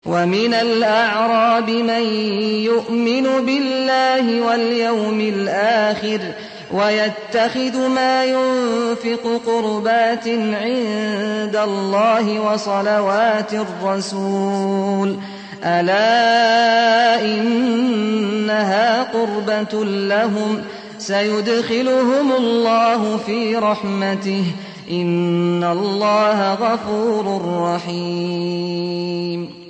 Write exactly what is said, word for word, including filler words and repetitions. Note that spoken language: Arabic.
وَمِنَ الْأَعْرَابِ مَن يُؤْمِنُ بِاللَّهِ وَالْيَوْمِ الْآخِرِ وَيَتَّخِذُ مَا يُنفِقُ قُرُبَاتٍ عِندَ اللَّهِ وَصَلَوَاتِ الرَّسُولِ ۚ أَلَا إِنَّهَا قُرْبَةٌ لَّهُمْ ۚ سَيُدْخِلُهُمُ اللَّهُ فِي رَحْمَتِهِ ۗ إِنَّ اللَّهَ غَفُورٌ رَّحِيمٌ.